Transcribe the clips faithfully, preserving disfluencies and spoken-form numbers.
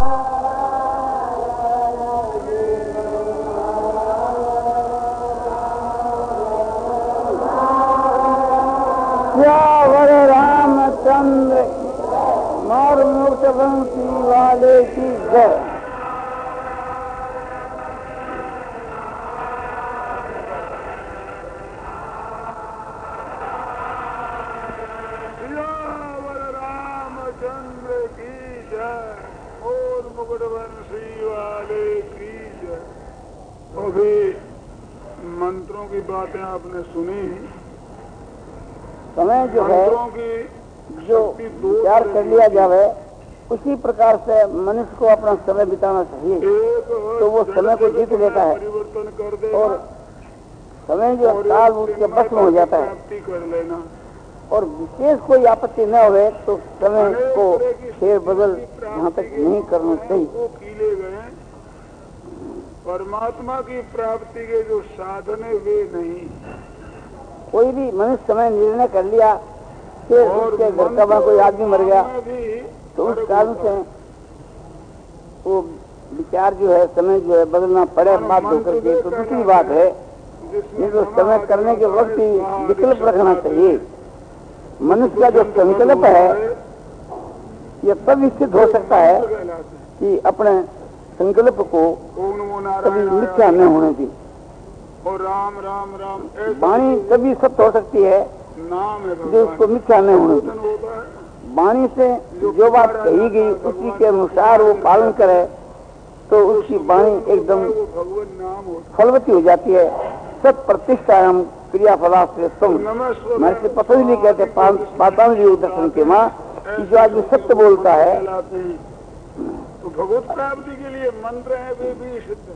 रामचंद्र मोर मुक्त बंसी वाले की जय। रामचंद्र की जय। मोर मुकुट बंसी वाले की जय। अभी मंत्रों की बातें आपने सुनी। समय जो है जो विचार कर लिया जावे उसी प्रकार से मनुष्य को अपना समय बिताना चाहिए, तो वो समय को जीत लेता है और समय जो काल उसके बस में हो जाता है कर लेना और विशेष कोई आपत्ति न हो तो समय को फेर बदल यहाँ तक नहीं करना चाहिए। कीले गए परमात्मा की प्राप्ति के जो साधन है वे नहीं। कोई भी मनुष्य समय निर्णय कर लिया कि उसके घर का कोई आदमी मर गया तो उस कारण से वो विचार जो है समय जो है बदलना पड़े बात होकर के, तो दूसरी बात है ये तो समय करने के वक्त ही विकल्प रखना चाहिए। मनुष्य का जो संकल्प है ये तब निश्चित हो सकता है कि अपने संकल्प को कभी मिथ्या न होने दी और राम राम राम वाणी कभी सत्य हो सकती है नाम है जो उसको मिथ्या न होने दी। वाणी से जो बात कही गई उसी के अनुसार वो पालन करे तो उसकी वाणी एकदम फलवती हो जाती है। सत प्रतिष्ठा हम क्रिया फला से तुम महर्षि पतंजलि कहते पातंजलि दर्शन के माँ कि जो आदमी सत्य बोलता है तो भगवत प्राप्ति के लिए मंत्र है वे भी सिद्ध।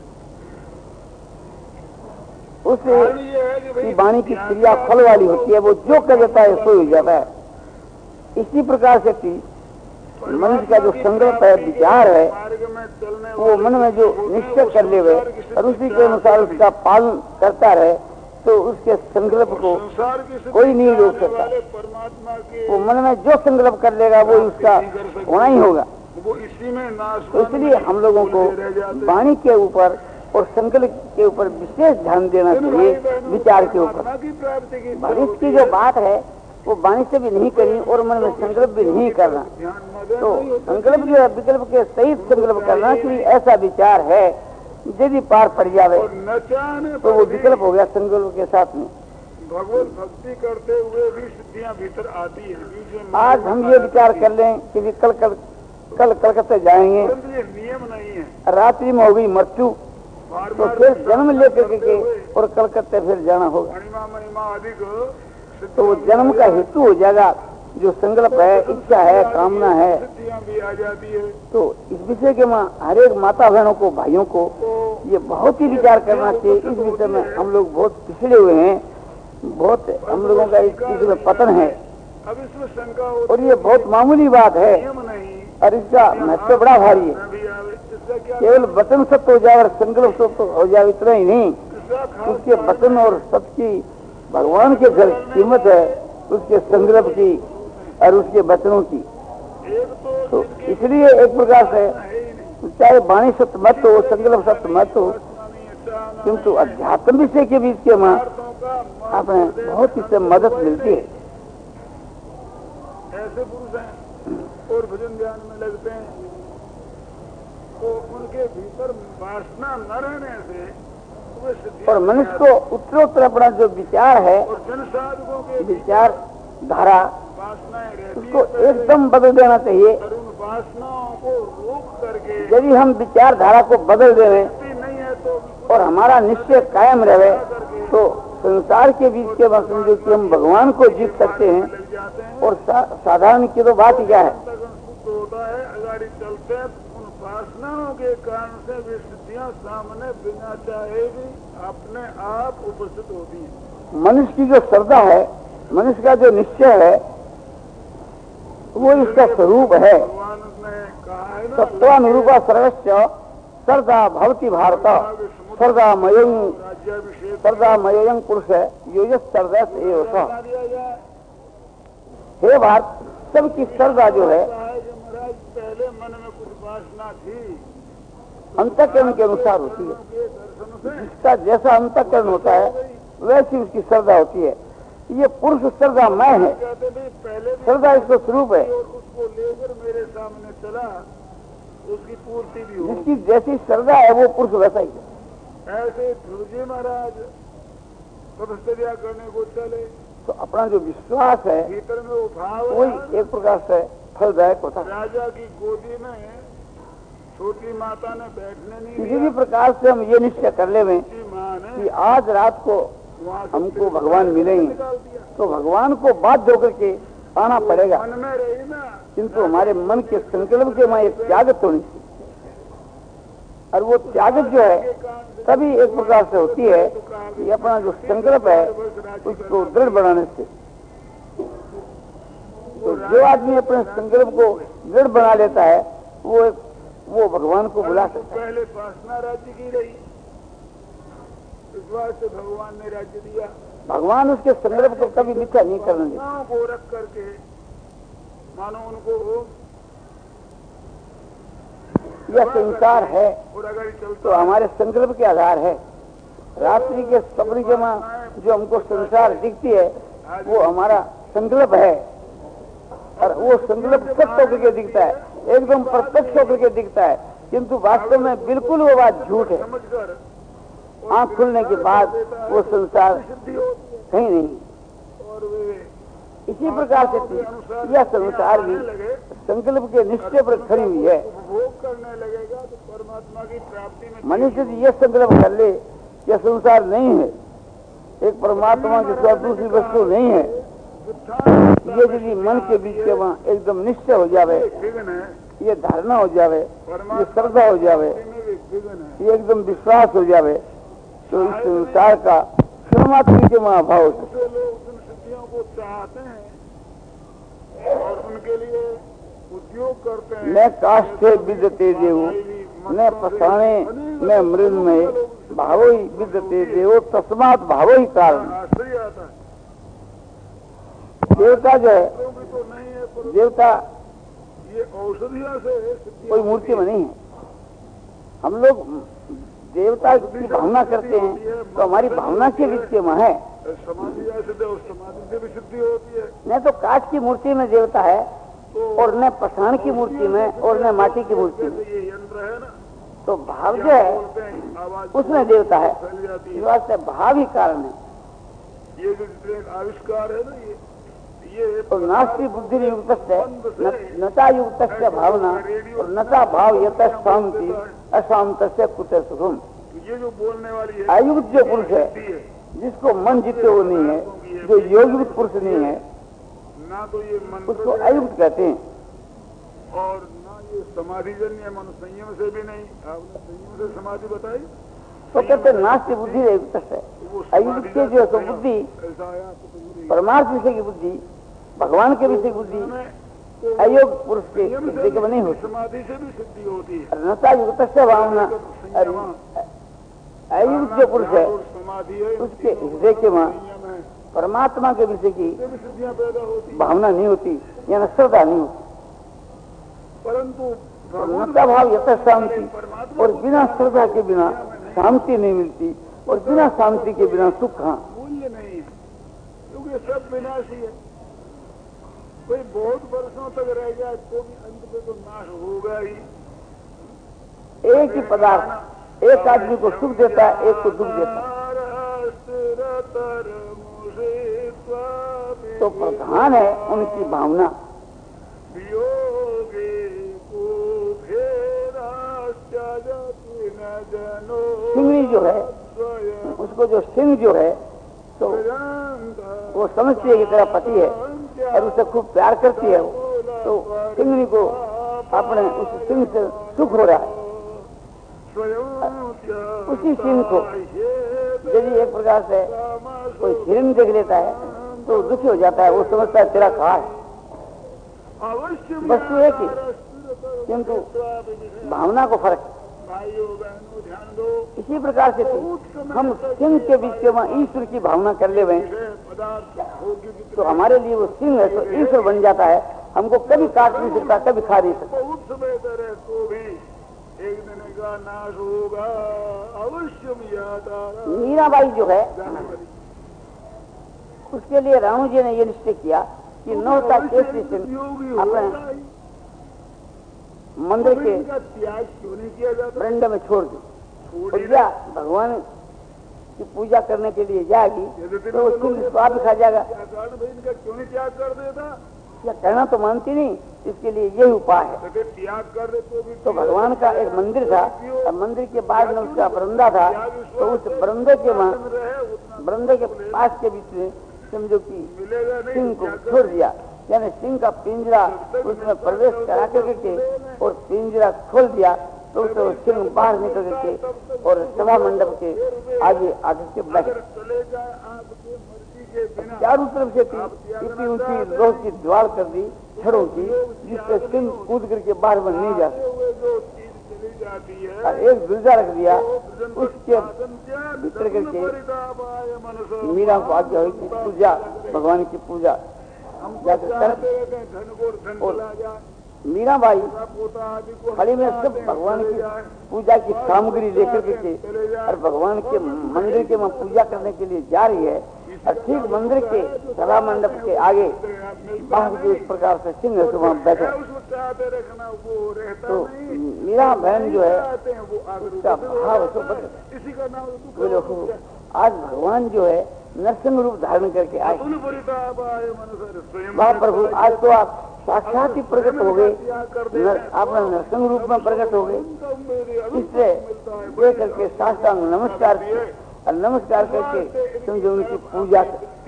उस वाणी की क्रिया फल वाली होती है, वो जो कर देता है सो हो जाता है। इसी प्रकार से कि मनुष्य का जो संकल्प है विचार है वो मन में जो निश्चय कर ले और उसी के अनुसार उसका पालन करता रहे तो उसके संकल्प को कोई नहीं रोक सकता। वो मन में जो संकल्प कर लेगा वो उसका होना ही होगा। वो इसी में नाश। तो इसलिए हम लोगों को वाणी के ऊपर और संकल्प के ऊपर विशेष ध्यान देना चाहिए, विचार के ऊपर। वाणी की जो बात है वो वाणी से भी नहीं करनी और मन में संकल्प भी नहीं करना। तो संकल्प जो है विकल्प के सहित संकल्प करना कि ऐसा विचार है यदि पार पड़ जावे तो वो विकल्प हो गया संकल्प के साथ में। भगवत भक्ति करते हुए भी सिद्धियां भीतर आती है। आज हम ये विचार कर लें कि कल कल कल कलकत्ते जाएंगे, ये नियम नहीं है। रात्रि में हो गई मृत्यु तो फिर जन्म लेकर के और कलकत्ते फिर जाना होगा। महिमा महिमा अधिक तो वो जन्म का हेतु हो जाएगा जो संकल्प है, इच्छा है, कामना है। भी आ जाती है। तो इस विषय के माँ हर एक माता बहनों को भाइयों को ये बहुत ही विचार करना चाहिए। इस विषय में हम लोग बहुत पिछड़े हुए हैं, बहुत हम लोगों का इसमें पतन है अब इसमें शंका और ये बहुत मामूली बात है और इसका महत्व बड़ा भारी है। केवल वचन सत्य हो जाए और संकल्प सत्य हो जाए इतना ही नहीं, उसके वचन और सत्य की भगवान के घर कीमत है, उसके संकल्प की और उसके वचनों की। तो इसलिए एक प्रकार से चाहे वाणी सत्य मत हो, संकल्प सत्य मत हो, किंतु अध्यात्म विषय के बीच के माँ आपने बहुत इससे मदद मिलती है। ऐसे पुरुष हैं और भजन ध्यान में लगते हैं तो उनके भीतर वासना न रहने से और मनुष्य को उत्तरोत्तर अपना जो विचार है विचार धारा उसको एकदम बदल देना चाहिए। वासनाओं को रोक करके यदि हम विचार धारा को बदल दें और हमारा निश्चय कायम रहे तो संसार के बीच के समझो कि हम भगवान को जीत सकते हैं। और सा, साधारण की तो बात क्या है होता है अगर चलते हैं उन वासनाओं के कारण से वे सिद्धियां सामने बिना चाहे भी अपने आप उपस्थित होती हैं। मनुष्य की जो श्रद्धा है, मनुष्य का जो निश्चय है वो इसका स्वरूप है। भगवान ने कहा है ना सत्वानुरूपा सर्वस्व श्रद्धा भवती भारत श्रद्धा मयं श्रद्धा मयं पुरुष योजस श्रद्धा से हे भारत, सबकी श्रद्धा जो है पहले मन में कुछ बात वासना थी अंतःकरण के अनुसार होती है। के दर्शन से जिसका जैसा अंतःकरण होता है वैसी उसकी श्रद्धा होती है। ये पुरुष श्रद्धा मैं है, कहते थे पहले भी श्रद्धा इसको स्वरूप है। और उसको लेकर मेरे सामने चला उसकी पूर्ति भी हो। जिसकी जैसी श्रद्धा है वो पुरुष वैसा ही है। ऐसे ध्रुव जी महाराज तपस्या करने को चले तो अपना जो विश्वास है भीतर में वो भाव वही एक प्रकार से फलदायक होता है। राजा की गोदी में छोटी माता ने बैठने नहीं किसी भी प्रकार से हम ये निश्चय कर ले में माँ ने कि आज रात को हमको भगवान मिलेंगे तो भगवान को बाध्य होकर के आना पड़ेगा, मन में रही ना किंतु हमारे मन के संकल्प के वहाँ एक त्यागत होनी चाहिए। और वो त्यागत जो है तभी एक प्रकार से होती है कि अपना जो संकल्प है उसको दृढ़ बनाने से। तो जो आदमी अपने संकल्प को दृढ़ बना लेता है वो एक वो भगवान को बुला सकता है। पहले वासना राज्य की रही इस वास्ते भगवान ने राज्य दिया। भगवान उसके संकल्प को कभी मिथ्या नहीं करने देता। वासनाओं को रख करके मानो उनको यह संसार है और अगर चलता तो हमारे संकल्प के आधार है। रात्रि के स्वप्न के मां जो हमको संसार दिखती है वो हमारा संकल्प है और वो संकल्प सत्य होकर के दिखता है, एकदम प्रत्यक्ष होकर के दिखता है, किंतु वास्तव में बिल्कुल वो बात झूठ है। समझकर आंख खुलने के बाद वो संसार सिद्धि होती है कहीं नहीं। और वे इसी प्रकार से यह संसार भी संकल्प के निश्चय पर खड़ी हुई है। उपभोग करने लगेगा तो परमात्मा की प्राप्ति में मनुष्य यदि यह संकल्प कर ले यह संसार नहीं है, एक परमात्मा के साथ दूसरी वस्तु नहीं है, ये यदि मन के बीच के वहाँ एकदम निश्चय हो जावे, विघ्न है ये धारणा हो जावे, ये श्रद्धा हो जावे, में भी विघ्न है। ये एकदम विश्वास हो जावे तो इस संसार का क्षणमात्र के वहाँ अभाव हो सकता है। दूसरे लोग उन सिद्धियों को चाहते हैं और उनके लिए उद्योग करते हैं। मैं काष्ठे विद्यते देव न पसाणे न मृन्मय भावो ही विद्यते देव तस्मात् भावो ही कारण। आश्चर्य आता है देवता जो है तो भी तो नहीं है पर देवता ये औषधियों से सिद्धियां कोई मूर्ति में नहीं है। हम लोग देवता की भावना करते हैं तो हमारी भावना के विषय में है, समाधि ऐसे और समाधि से भी सिद्धि होती है। न तो काठ की मूर्ति में देवता है और न पसाण की मूर्ति में और न माटी की मूर्ति में। जैसे ये यंत्र है ना तो भाव जो है बोलते हैं आवाज उसमें देवता है, फैल जाती इस है। वास्ते भाव ही कारण है। ये जो जितने आविष्कार है ना ये ये और नास्ति बुद्धि युक्त नता युक्त भावना और नता भाव यत शांति अशांत से कुछ सुखम। ये जो बोलने वाली है अयुक्त जो पुरुष है जिसको मन जीते वो नहीं है, जो योगयुक्त पुरुष नहीं है ना तो ये मंत्र उसको अयुक्त कहते हैं। और ना ये समाधि जन्य मन संयम से भी नहीं। आपने संयम से समाधि बताई तो कहते नास्ति बुद्धि युक्त है। अयुक्त के जो है बुद्धि ऐसा आया तो परमार्थ विषय की बुद्धि, भगवान के विषय की बुद्धि अयोग पुरुष के विषय के नहीं होती। समाधि से भी सिद्धि होती है। नता युक्त से भावना अयुक्त जो पुरुष है समाधि है उसके हृदय के वहाँ परमात्मा के विषय की सिद्धियां पैदा होती भावना नहीं होती या श्रद्धा नहीं होती। परंतु नता भाव यथ शांति और बिना श्रद्धा के बिना शांति नहीं मिलती और बिना शांति के बिना सुख कहाँ। मूल्य नहीं है क्योंकि सब विनाशी है। कोई बहुत वर्षों तक रह जाए तो भी अंत में तो नाश होगा ही। एक ही पदार्थ एक आदमी को सुख देता है, एक को दुख देता है। तो प्रधान है उनकी भावना। सिंह जो है उसको जो सिंह जो है तो वो समझती है कि तेरा पति है और उसे खूब प्यार करती है वो, तो सिंह को अपने उस सिंह से सुख हो रहा है। उसी सिंह को यदि एक प्रकार से कोई हिरण देख लेता है तो दुखी हो जाता है, वो समझता है तेरा कहा है। वस्तु एक ही किंतु भावना को फर्क। ध्यान दो इसी प्रकार से हम सिंह के बीच में ईश्वर की भावना कर ले तो हमारे लिए वो सिंह है तो ईश्वर बन जाता है हमको कभी काट नहीं सकता, कभी खा नहीं सकता। बहुत समय तरह तो भी एक दिन का नाश होगा, अवश्य याद आ रहा। मीराबाई जो है उसके लिए राणू जी ने ये निश्चय किया कि नौता केसरी सिंह अपने मंदिर के त्याग क्यों नहीं किया जाता, वृंद में छोड़ दी। भैया भगवान की पूजा करने के लिए जाएगी तो वो सिंह स्वाद खा जाएगा। इनका क्यों नहीं त्याग कर देता? या कहना तो मानती नहीं, इसके लिए यही उपाय है। त्याग कर दे तो भी तो भगवान का एक मंदिर था और मंदिर के बाद में उसका बरंदा था, तो उस बरंदे के वहां बरंदे के पास के बीच में समझो कि सिंह को छोड़ दिया, यानी सिंह का पिंजरा उसमें प्रवेश करा करके और पिंजरा खोल दिया, तो उसको सिंह बाहर निकल करके और सभा मंडप के आगे आगे के बैठ चारों तरफ से इतनी ऊंची लोह की दीवार कर दी छड़ों की, जिससे सिंह कूद करके बाहर में नहीं जा सकता। एक दुर्जा रख दिया, उसके भीतर करके मीरा को आज्ञा हुई कि पूजा भगवान की पूजा जाकर कर। और मीराबाई खाली में सब भगवान की पूजा की सामग्री लेकर के और भगवान के मंदिर के में पूजा करने के लिए जा रही है, और ठीक मंदिर के सभा मंडप के आगे बाहर जो इस प्रकार से सिंह है तो वहां बैठे। तो मीरा बहन जो है उसका भाव तो बोलो आज भगवान जो है नरसिंह रूप धारण करके आए। वाह प्रभु, आज तो आप साक्षात ही प्रकट हो गए, आपने नरसिंह रूप में प्रकट हो गए। इससे देख करके साष्टांग नमस्कार किए और नमस्कार करके समझो उनकी पूजा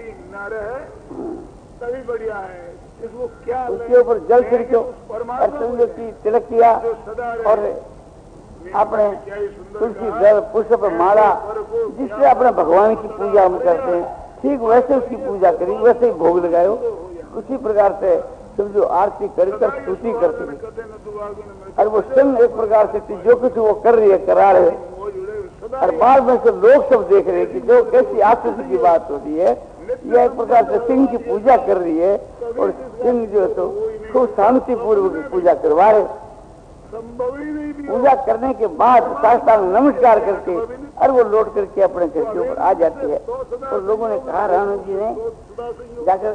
तभी बढ़िया है। इसको क्या उसके ऊपर जल छिड़को और समझो की तिलक किया और अपने तुलसी दल पुष्प माला जिससे अपने भगवान की पूजा हम करते हैं, ठीक वैसे उसकी पूजा करी, वैसे ही भोग लगायो। उसी प्रकार से समझो आरती कर स्तुति करते और वो सिंह एक प्रकार से जो कुछ वो कर रही है करा रहे और बाद में से लोग सब देख रहे हैं कि जो कैसी आश्चर्य की बात होती है, यह एक प्रकार से सिंह की पूजा कर रही है और सिंह जो है तो खूब शांति पूर्वक पूजा करवा रहे। पूजा करने के बाद साष्टांग नमस्कार करके और वो लौट करके अपने घर के ऊपर आ जाती है। तो लोगों ने कहा राणू जी ने जाकर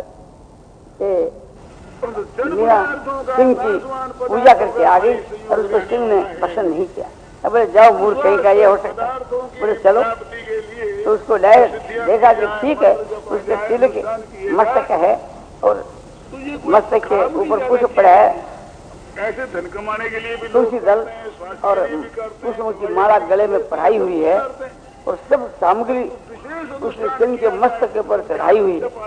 मीरा सिंह की पूजा करके आ गई और उसको सिंह ने पसंद नहीं किया। अब बोले जाओ मूर्ख कहीं का ये हो सकता है, बोले चलो। तो उसको लाए, देखा कि ठीक है, उसके तिलक मस्तक है और मस्तक के ऊपर पुष्प पड़ा है, ऐसे धन कमाने के लिए भी तुलसी दल और पुष्पों की माला गले में पढ़ाई हुई है और सब सामग्री उस सिंह के मस्तक के ऊपर चढ़ाई हुई है।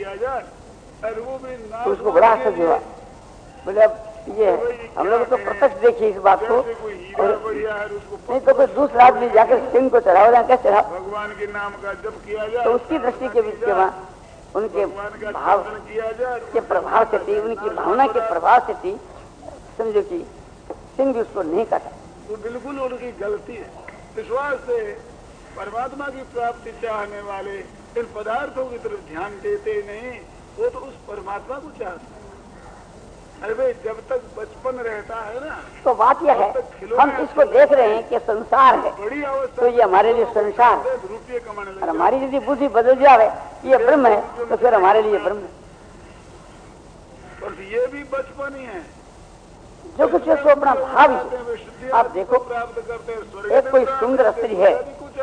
तो उसको बड़ा आश्चर्य हुआ, बोले अब ये हम लोग तो प्रत्यक्ष देखिए इस बात को, और नहीं तो कोई दूसरा आदमी जाकर सिंह को चढ़ाओ जाए क्या चढ़ा भगवान के नाम का जप किया जाए। तो उसकी दृष्टि के बीच के वहाँ उनके भाव के प्रभाव से थी, उनकी भावना के प्रभाव से थी, समझो कि सिंह भी उसको नहीं काटा। तो बिल्कुल उनकी गलती है। विश्वास से परमात्मा की प्राप्ति चाहने वाले इन पदार्थों की तरफ ध्यान देते नहीं, वो तो उस परमात्मा को चाहते हैं। अरे भाई जब तक बचपन रहता है ना, तो बात यह है हम इसको देख रहे हैं कि संसार है, बड़ी अवस्था तो ये हमारे लिए संसार है, रुपये कमाने लगे। और हमारी यदि बुद्धि बदल जाए ये ब्रह्म है तो फिर हमारे लिए ब्रह्म है। और ये भी बचपन ही है, जो कुछ है सो अपना भाव ही। आप देखो एक कोई सुंदर स्त्री है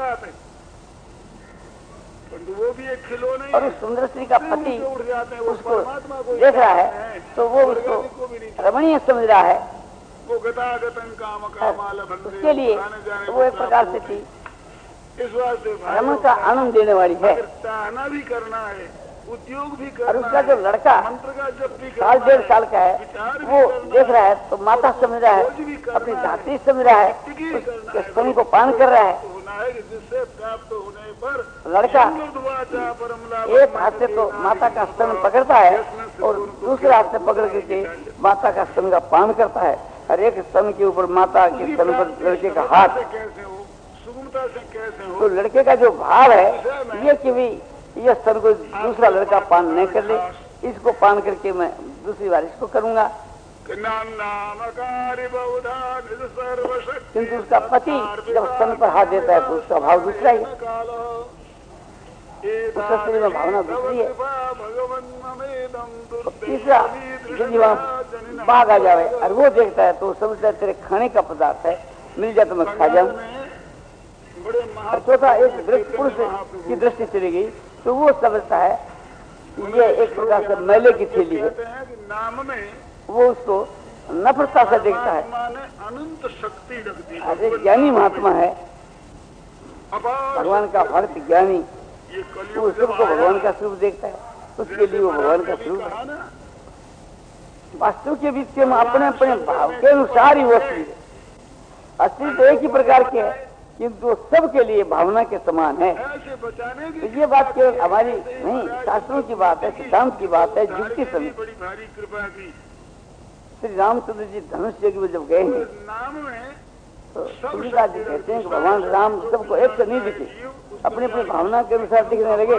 वो भी एक खिलौने, और उस सुंदर स्त्री का पति उसको देख रहा है तो वो उसको रमणीय समझ रहा है, वो गतागतन काम कामाल उसके लिए वो एक प्रकार से थी इस वास्ते रमन का आनंद देने वाली है। चाहना भी करना है, उद्योग भी और करना उसका जो लड़का मंत्र का जब भी साल डेढ़ साल का है वो देख रहा है तो माता समझ रहा है, अपनी धात्री समझ रहा है, उसके स्तन को पान कर रहा है। होना है जिससे प्राप्त होने पर लड़का एक हाथ से तो माता का स्तन पकड़ता है और दूसरे हाथ से पकड़ करके माता का स्तन का पान करता है, और एक स्तन के ऊपर माता के स्तन पर लड़के का हाथ। कैसे हो, सुगमता से कैसे हो। तो लड़के का जो भाव है ये कि भी ये स्तन को दूसरा लड़का पान नहीं कर ले, इसको पान करके मैं दूसरी बार इसको करूंगा। किंतु उसका पति जब स्तन पर हाथ देता है तो उसका भाव दूसरा ही, उस स्त्री में भावना दूसरी है। तीसरा यदि वहाँ बाघ आ जावे और वो देखता है तो समझता है तेरे खाने का पदार्थ है, मिल जाए तो मैं खा जाऊं। चौथा एक पुरुष की दृष्टि चली गई तो वो समझता है ये एक प्रकार से मैले की थैली है, वो उसको नफरता से देखता है। अनंत शक्ति लगती है। अरे ज्ञानी महात्मा है, भगवान का भक्त ज्ञानी, वो सबको भगवान का स्वरूप देखता है, उसके लिए वो भगवान का स्वरूप है। वास्तु के बीच में अपने अपने भाव के अनुसार ही वो असली है। असली तो एक ही प्रकार के है किंतु सबके लिए भावना के समान है। तो ये बात केवल हमारी नहीं, शास्त्रों की बात है, सिद्धांत की बात है, युक्ति सभी। श्री रामचंद्र जी धनुष यज्ञ में जब गए हैं तो तुलसीदास जी कहते हैं कि भगवान राम सबको एक से नहीं दिखे, अपनी अपनी भावना के अनुसार दिखने लगे।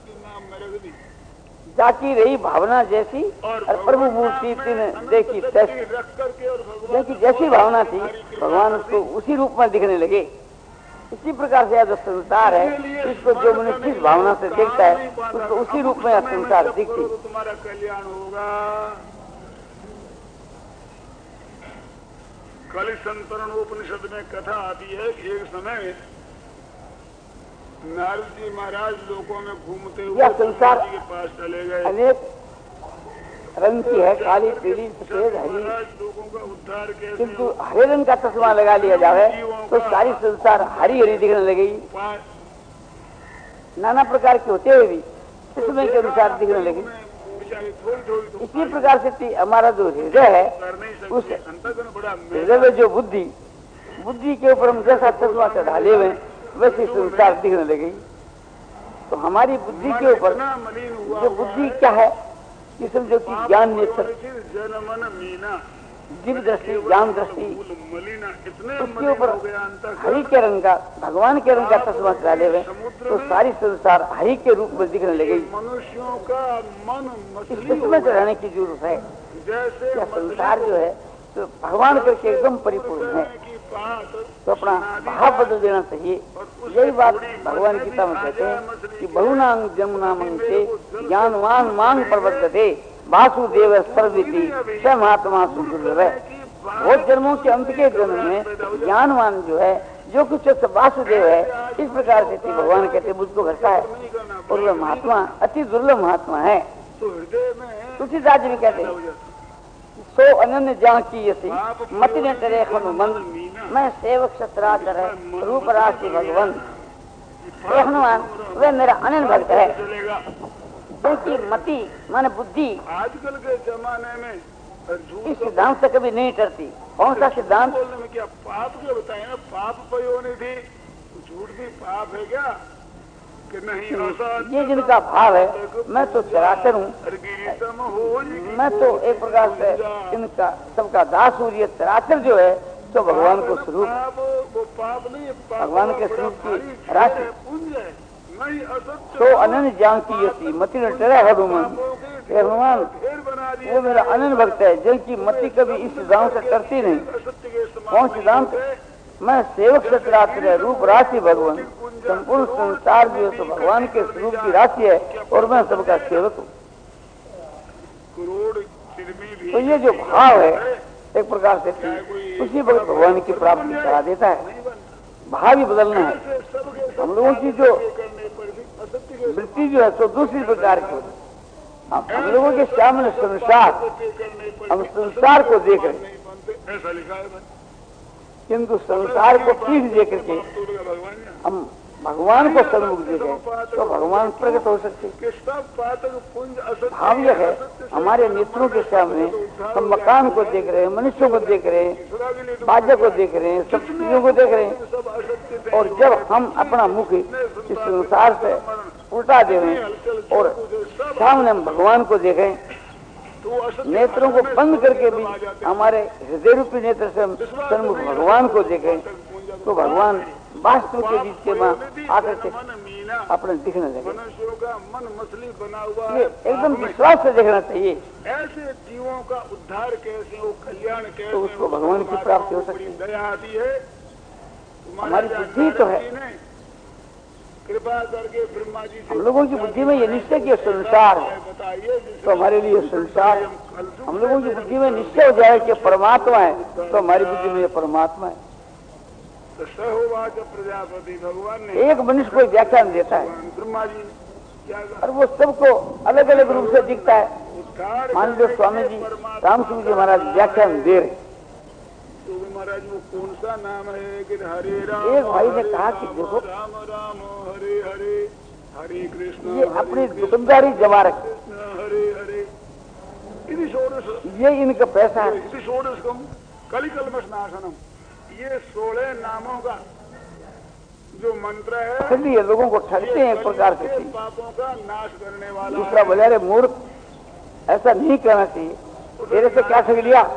जाकी रही भावना जैसी और प्रभु मूर्ति तीन देखी तैसी, देखी जैसी भावना थी भगवान उसको उसी रूप में दिखने लगे। इसी प्रकार से जो संसार है इसको जो मनुष्य किस भावना से देखता है उसको उसी रूप में संसार दिखती। तुम्हारा कल्याण होगा। कलि संतरण उपनिषद में कथा आती है कि एक समय नारद जी महाराज लोगों में घूमते हुए संसार के पास चले गए। अनेक रंग की है, काली पीली सफेद हरी, लोगों का उद्धार कैसे, किंतु हरे रंग का चश्मा लगा लिया जाए तो सारी संसार हरी हरी दिखने लगी। नाना प्रकार के होते हुए भी चश्मे के अनुसार दिखने लगी। इसी प्रकार से हमारा जो हृदय है उस हृदय में जो बुद्धि बुद्धि के ऊपर हम जैसा चश्मा चढ़ा ले वैसे संसार दिखने लगी। तो हमारी बुद्धि के ऊपर जो बुद्धि क्या है कि समझो कि ज्ञान नेत्र, दिव्य दृष्टि, ज्ञान दृष्टि, उसके ऊपर हरि के रंग का, भगवान के रंग का चश्मा चढ़ा ले तो सारी संसार हरि के रूप में दिखने लगी। मनुष्यों का मन इस चश्मे चढ़ाने की जरूरत है। क्या संसार जो है तो भगवान करके एकदम परिपूर्ण है, तो अपना भाव बदल देना चाहिए। यही बात भगवान गीता में कहते हैं कि बहुनांग जमुना मंगते ज्ञानवान मांग प्रबद्धते वासुदेव सर्वविधि स महात्मा सुदुर्लभ। बहुत जन्मों के अंत के जन्म में ज्ञानवान जो है जो कुछ वासुदेव है इस प्रकार से भगवान कहते मुझको घटता है और वह महात्मा अति दुर्लभ महात्मा है। तुलसीदास जी भी कहते हैं सो अनन्य जान की यसी मति ने डरे हनुमान, मैं सेवक सत्राचर है रूप राशि भगवान। हनुमान वे मेरा अनन्य भक्त है, क्योंकि मति माने बुद्धि आजकल के जमाने में इस सिद्धांत से कभी नहीं डरती। कौन सा सिद्धांत? बोलने में क्या पाप के बताए ना, पाप पयोनी थी, झूठ भी पाप है क्या कि नहीं? ये जिनका भाव है मैं तो चराचर हूँ, मैं तो एक प्रकार से इनका सबका दास हूँ। ये चराचर जो है तो भगवान को स्वरूप, वो पाप नहीं, भगवान के स्वरूप की राशि। तो अनन्य जान की यसी मति न डरे हनुमान, हनुमान वो मेरा अनन्य भक्त है जिनकी मति कभी इस सिद्धांत से डरती नहीं। कौन सिद्धांत? मैं सेवक सत्राचर है रूप राशि भगवान। संपूर्ण संसार जो है तो भगवान के स्वरूप की राशि है और मैं सबका सेवक हूँ। तो ये जो भाव है एक प्रकार से उसी वक्त भगवान की प्राप्ति करा देता है। भाव ही बदलना है। हम लोगों की जो वृत्ति जो है तो दूसरी प्रकार की, हम लोगों के सामने संसार, हम संसार को देख रहे ऐसा लिखा है किंतु संसार को ठीक देख करके हम भगवान को सन्मुख देखें तो भगवान प्रकट हो सकते। भाव यह है हमारे नेत्रों के सामने हम मकान को देख रहे हैं, मनुष्यों को देख रहे हैं, बाजा को देख रहे हैं, सब चीजों को देख रहे हैं, और जब हम अपना मुख इस संसार से उल्टा दे रहे हैं और सामने हम भगवान को देखें, नेत्रों को बंद करके भी हमारे हृदय रूपी नेत्र से हम सन्मुख भगवान को देखें तो भगवान वास्तव के बीच के माँ आकर के अपने दिखने लगे। मनुष्यों का मन मछली बना हुआ ये एकदम विश्वास से देखना चाहिए। ऐसे जीवों का उद्धार कैसे हो, कल्याण कैसे तो उसको भगवान की प्राप्ति हो सकती है। दया आती है। हमारी बुद्धि तो है, कृपा करके ब्रह्मा जी से हम लोगों की बुद्धि में ये निश्चय कि संसार है, तो हमारे लिए संसार, हम लोगों की बुद्धि में निश्चय हो जाए कि परमात्मा है, तो हमारी बुद्धि में ये परमात्मा है। तो सहोवाच प्रजापति, भगवान ने एक मनुष्य को व्याख्यान देता है, ब्रह्मा जी क्या, और वो सबको अलग अलग रूप से दिखता है। मान लो स्वामी जी रामसिंह जी महाराज व्याख्यान दे रहे, तो महाराज वो कौन सा नाम है कि हरे राम, एक भाई ने कहा कि देखो राम राम हरे हरे, हरे कृष्ण, ये अपनी दुकानदारी जमा रखे, हरे हरे, इति षोडश, ये इनका पैसा है, इति षोडशकम कलिकल्मष नाशनम, ये सोलह नामों का जो मंत्र है, इसलिए लोगों को ठगते हैं एक प्रकार से। पापों का नाश करने वाला। दूसरा बोले अरे मूर्ख, ऐसा नहीं करना चाहिए, तेरे से क्या ठग लिया,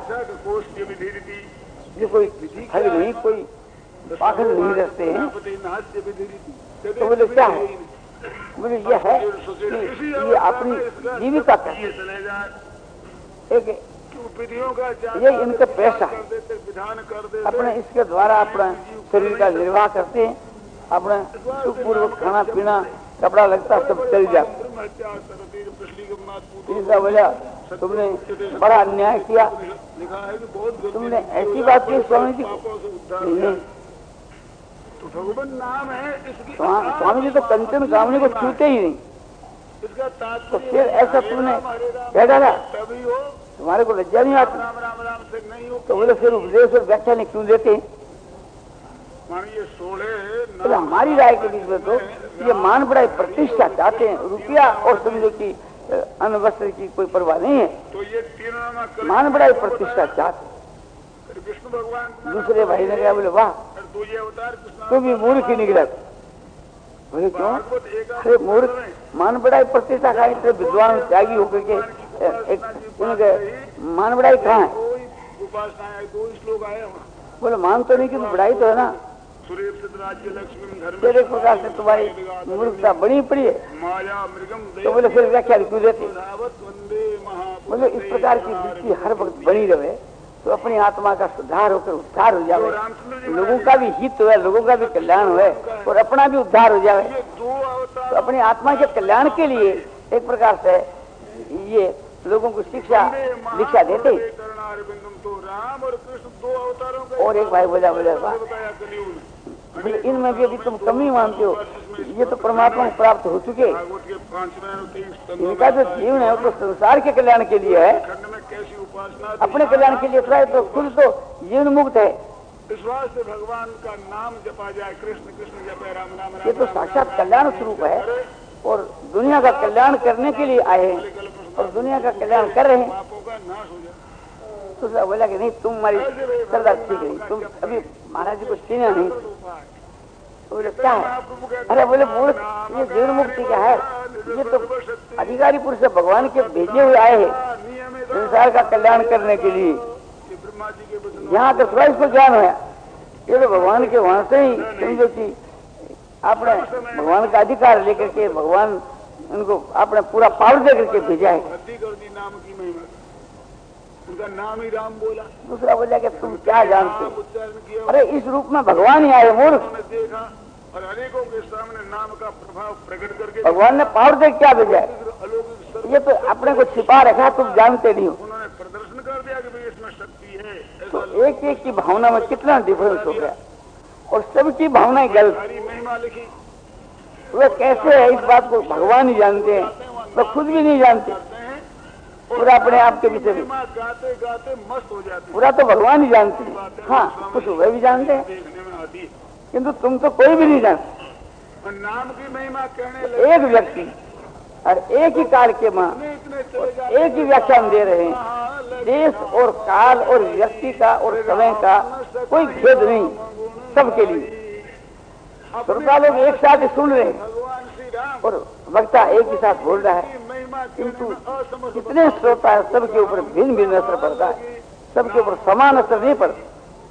ये कोई ठग नहीं, कोई पागल नहीं रहते हैं। तो बोले क्या है, बोले ये है कि ये अपनी जीविका का एक विधियों का ये इनका पैसा है, विधान कर दे, अपने इसके द्वारा अपना शरीर का निर्वाह करते हैं, अपना सुखपूर्वक खाना पीना कपड़ा लगता सब चल जाता। तीसरा बोला तुमने बड़ा अन्याय किया, तुमने ऐसी बात की स्वामी जी नहीं, तो भगवान नाम है इसकी, स्वामी जी तो कंचन कामनी को छूते ही नहीं, इसका तो फिर ऐसा तुमने कह डाला, तभी हो तुम्हारे को लज्जा नहीं आती, राम राम राम से नहीं हो। तो बोले फिर उपदेश और व्याख्या नहीं क्यों देते? मानिए सोलह तो हमारी राय के बीच में तो ये मान बढ़ाई प्रतिष्ठा चाहते हैं, रुपया और समझो की अन्न वस्त्र की कोई परवाह नहीं है, तो ये तीन मान बढ़ाई प्रतिष्ठा चाहते। विष्णु भगवान दूसरे भाई ने कहा बोले वाह तो ये अवतार तू भी मूर्ख ही निकला। बोले क्यों? अरे मूर्ख, मान बढ़ाई प्रतिष्ठा का इतने विद्वान त्यागी होकर के एक उनके मान बढ़ाई कहाँ है? उपासना दो श्लोक आए वहाँ। बोले मान तो नहीं कि बढ़ाई तो है ना, फिर एक प्रकार से तुम्हारी मूर्खता बड़ी पड़ी है। तो बोले फिर व्याख्या क्यों देते? बोले इस प्रकार की वृत्ति हर वक्त बनी रहे तो अपनी आत्मा का सुधार होकर उद्धार हो जाए, लोगों का भी हित हुए, लोगों का भी कल्याण हुए और अपना भी उद्धार हो जाए। तो अपनी आत्मा के कल्याण के लिए एक प्रकार से ये लोगों को शिक्षा दीक्षा देते। और एक भाई बोला बोला बोले इनमें भी अभी तुम कमी मानते हो, ये तो परमात्मा को प्राप्त हो चुके, इनका जो जीवन है वो तो संसार के कल्याण के लिए है, अपने कल्याण के लिए थोड़ा तो खुद तो जीवन मुक्त है। विश्वास से भगवान का नाम जपा जाए, कृष्ण कृष्ण जपे राम राम, ये तो साक्षात कल्याण स्वरूप है और दुनिया का कल्याण करने के लिए आए हैं और दुनिया का कल्याण कर रहे हैं। पापों का नाश हो जाए। तो बोला कि नहीं तुम्हारी श्रद्धा ठीक नहीं, तुम अभी महाराज जी को छीना नहीं। बोले क्या है? अरे बोले मूर्ख, ये जीवन मुक्ति क्या है, ये तो अधिकारी पुरुष भगवान के भेजे हुए आए हैं संसार का कल्याण करने के लिए। यहाँ तो थोड़ा इसको ज्ञान हुआ, ये तो भगवान के वहां से ही समझो कि आपने भगवान का अधिकार लेकर के भगवान उनको आपने पूरा पावर दे करके भेजा है। नाम की महिमा, उनका नाम ही राम बोला। दूसरा बोला कि तुम क्या जानते हो? अरे इस रूप में भगवान ही आए मूर्ख, देखा और अनेकों के सामने नाम का प्रभाव प्रकट करके भगवान ने पावर दे क्या भेजा है? ये तो अपने को छिपा रखा, तुम जानते नहीं हो। उन्होंने प्रदर्शन कर दिया कि भाई इसमें शक्ति है। तो एक एक की भावना में कितना डिफरेंस हो गया और सबकी भावनाएं गलत। महिमा लिखी वे कैसे है इस बात को भगवान ही जानते हैं, वो खुद भी नहीं जानते पूरा अपने आप के विषय में। गाते गाते मस्त हो जाते, पूरा तो भगवान ही जानते हैं। हाँ कुछ वे भी जानते हैं, देखने में आती है, किंतु तुम तो कोई भी नहीं जानते। और नाम की महिमा कहने लगे एक व्यक्ति और एक ही काल के मां एक ही व्याख्यान दे रहे हैं। देश और काल और व्यक्ति का और समय का कोई भेद नहीं, सबके लिए श्रोता लोग एक साथ सुन रहे हैं भगवान श्री राम और वक्ता एक ही साथ बोल रहा है, महिमा किंतु कितने श्रोता है सबके ऊपर भिन्न भिन्न असर पड़ता है, सबके ऊपर समान असर नहीं पड़ता।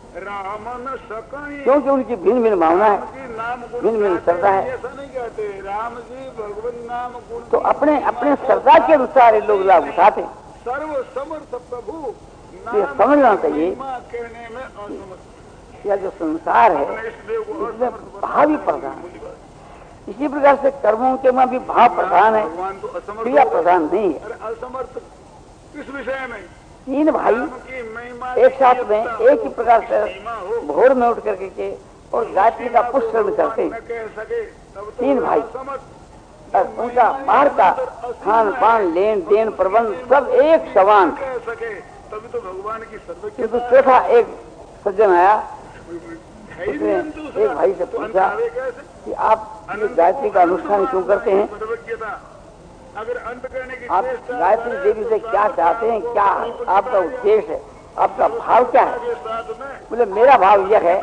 राम न सकई, क्योंकि उनकी भिन्न भिन्न भावना है, नाम गुण भिन्न भिन्न श्रद्धा है। ऐसा नहीं कहते राम जी भगवान नाम गुण तो अपने अपने श्रद्धा के अनुसार ये लोग लाभ उठाते। सर्व समर्थ प्रभु ये समझना चाहिए कहने में असमर्थ। यह जो संसार है इसमें भाव ही प्रधान, इसी प्रकार से कर्मों के में भी भाव प्रधान है, क्रिया प्रधान नहीं है। असमर्थ किस विषय में? तीन भाई एक साथ में एक ही प्रकार से भोर में उठ करके के और गायत्री का पुष्करण करते हैं। तीन भाई और उनका बाहर का खान पान लेन देन प्रबंध सब एक समान। तभी तो भगवान की सर्व किंतु चौथा एक सज्जन आया, उसने एक भाई से पूछा कि आप ये गायत्री का अनुष्ठान क्यों करते हैं? अगर अंत करने की आप गायत्री देवी से क्या चाहते हैं, क्या आपका उद्देश्य है, आपका भाव क्या है? बोले मेरा भाव यह है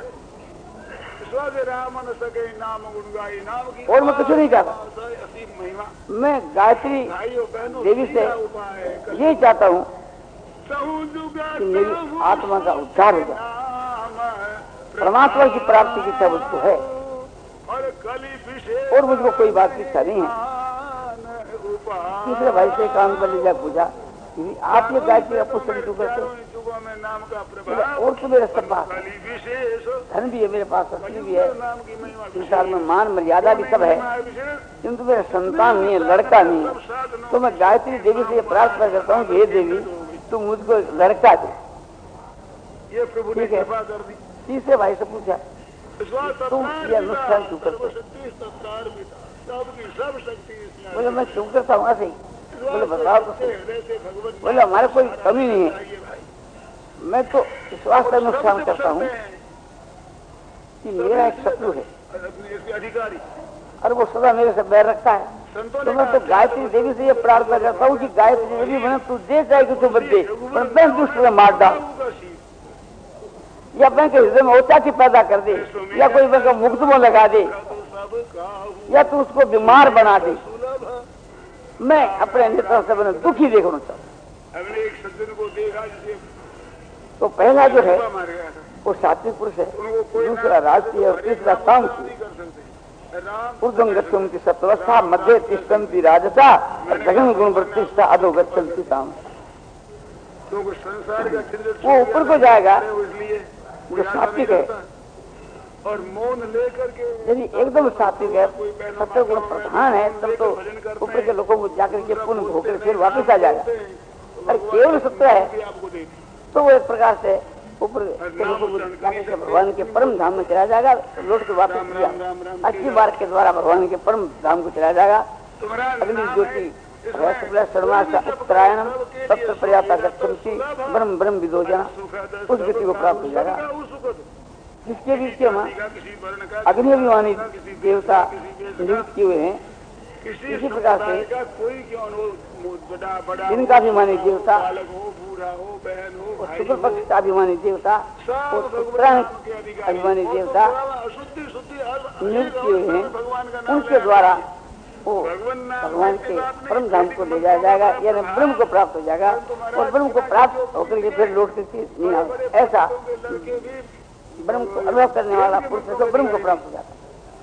और मैं कुछ नहीं चाहता, मैं गायत्री देवी से ये चाहता हूँ कि मेरी आत्मा का उद्धार हो जाए, परमात्मा की प्राप्ति की इच्छा मुझको है और मुझको कोई बात की इच्छा नहीं है। तीसरे भाई से काम कर लीजिए, पूछा कि आप ये गायत्री का पुस्तक क्यों करते? और तो मेरा सब बात है, धन भी है मेरे पास, शक्ति भी है, संसार में मान मर्यादा भी सब है, किंतु मेरा संतान नहीं है, लड़का नहीं है। तो मैं गायत्री देवी से ये प्रार्थना करता हूँ कि हे देवी तुम मुझको लड़का दे। ठीक है। तीसरे भाई से पूछा तुम ये अनुष्ठान क्यों करते? बोले मैं क्यों करता हूँ ऐसे ही। बोले बताओ तो सही। बोले हमारे कोई कमी नहीं है, मैं तो विश्वास का अनुष्ठान करता हूँ कि मेरा एक शत्रु है अधिकारी और वो सदा मेरे से बैर रखता है। तो मैं तो गायत्री देवी से ये प्रार्थना करता हूँ कि गायत्री देवी मैंने तू दे जाएगी तो मत दे, पर मैं दुष्ट में मार डाल, या बैंक हृदय में औचाची पैदा कर दे, या कोई बैंक मुक्त में लगा दे, या तू उसको बीमार बना दे। मैं अपने नेता से मैंने दुखी देखना चाहता हूँ। एक सज्जन को देखा तो पहला जो है वो सात्विक पुरुष है, दूसरा राजसी और तीसरा तामसी। ऊर्ध्वं गच्छन्ति सत्वस्था, मध्य तिष्ठन्ति राजसा, दक्षिण गुण प्रतिष्ठा, अधो गच्छन्ति तामसा। वो ऊपर को जाएगा जो सात्विक है, और मौन लेकर के यदि एकदम सात्विक है, सत्य गुण प्रधान है, तब तो ऊपर के लोगों को जाकर के पुण्य होकर फिर वापस आ जाएगा। और केवल सत्य है तो वो एक प्रकार से ऊपर के लोगों को जाकर के भगवान के परम धाम में चला जाएगा, लौट के वापस किया अच्छी बार के द्वारा भगवान के परम धाम को चला जाएगा। अग्नि ज्योति उत्तरायण तत्व पर्याप्ता गच्छन्ति ब्रह्म ब्रह्म विदो जना, उस गति को प्राप्त हो जाएगा। जिसके बीच में अग्नि अभिमानी देवता नियुक्त किए हुए हैं, इसी प्रकार से जिनका अभिमानी देवता शुक्ल पक्ष का अभिमानी देवता और उत्तरायण अभिमानी देवता नियुक्त किए हुए हैं, उनके द्वारा वो भगवान के परम धाम को ले जाया जाएगा, यानी ब्रह्म को प्राप्त हो जाएगा। और ब्रह्म को प्राप्त होकर के फिर लौट करके नहीं आएगा। ऐसा ब्रह्म को अनुभव करने वाला पुरुष तो ब्रह्म को प्राप्त हो जाता है।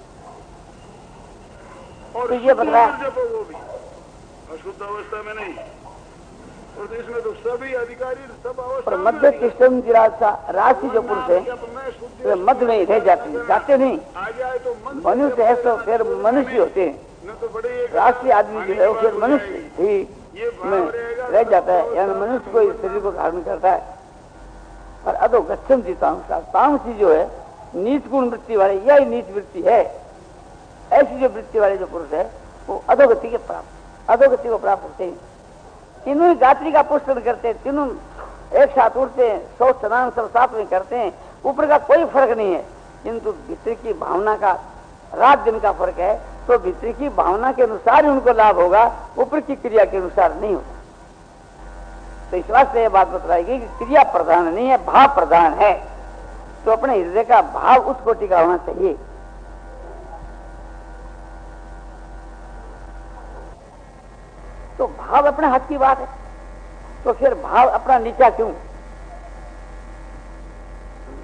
तो ये बताया अशुद्ध अवस्था में नहीं, और इसमें तो सभी अधिकारी सब अवस्था। और मध्य तिष्ठन राजसा, राशि जो पुरुष है वे मध्य में रह जाते हैं, जाते नहीं। मनुष्य है तो फिर मनुष्य होते हैं, राष्ट्रीय आदमी जो है वो फिर मनुष्य ही में रह जाता है, यानी मनुष्य को इस शरीर को धारण करता है। और अधो गच्छन्ति तामसा, तामसी जो है नीच गुण वृत्ति वाले, यही नीच वृत्ति है। ऐसी जो वृत्ति वाले जो पुरुष है वो अधोगति के प्राप्त अधोगति को प्राप्त होते हैं। तीनों ही गायत्री का पुष्करण करते हैं, तीनों एक साथ उठते हैं, सौ स्नान सब साथ में करते हैं, ऊपर का कोई फर्क नहीं है, किंतु भीतर की भावना का रात दिन का फर्क है। तो भीतर की भावना के अनुसार ही उनको लाभ होगा, ऊपर की क्रिया के अनुसार नहीं होगा। तो इस बात से यह बात बतलाएगी कि क्रिया प्रधान नहीं है, भाव प्रधान है। तो अपने हृदय का भाव उस कोटि का होना चाहिए। तो भाव अपने हाथ की बात है, तो फिर भाव अपना नीचा क्यों?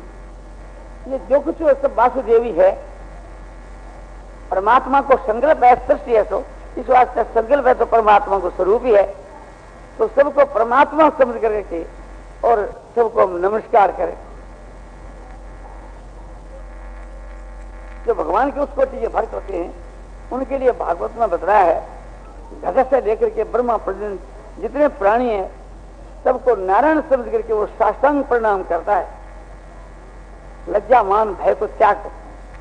ये जो कुछ है सब वासुदेवी है। परमात्मा को संकल्प है, सृष्टि है, तो इस वास्ते संकल्प है तो परमात्मा को स्वरूप ही है। तो सबको परमात्मा समझ करके और सबको नमस्कार करें। जो भगवान के उस कोटि के भक्त होते हैं उनके लिए भागवत में बताया है, घट से लेकर के ब्रह्मा पर्यंत जितने प्राणी हैं सबको नारायण समझ करके वो साष्टांग प्रणाम करता है, लज्जा मान भय को त्याग कर,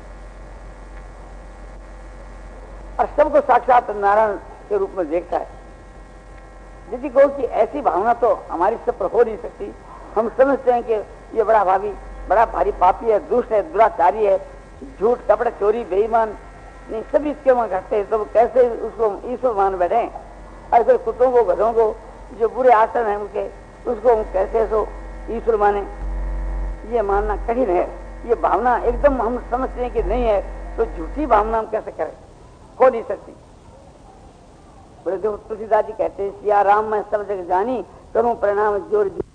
और सबको साक्षात नारायण के रूप में देखता है। यदि कहो कि ऐसी भावना तो हमारी सब पर हो नहीं सकती, हम समझते हैं कि ये बड़ा भावी बड़ा भारी पापी है, दुष्ट है, दुराचारी है, झूठ कपड़े चोरी बेईमान नहीं सब इसके वहां घटते हैं, तो कैसे उसको ईश्वर मान बैठे। ऐसे कुत्तों को गधों को जो बुरे आसन है उनके उसको कैसे सो ईश्वर माने, ये मानना कठिन है। ये भावना एकदम हम समझते हैं कि नहीं है, तो झूठी भावना हम कैसे करें, हो नहीं सकती। बोले देखो तुलसीदास जी कहते हैं सिया राम मैं सब जगह जानी, करूं प्रणाम जोर जोर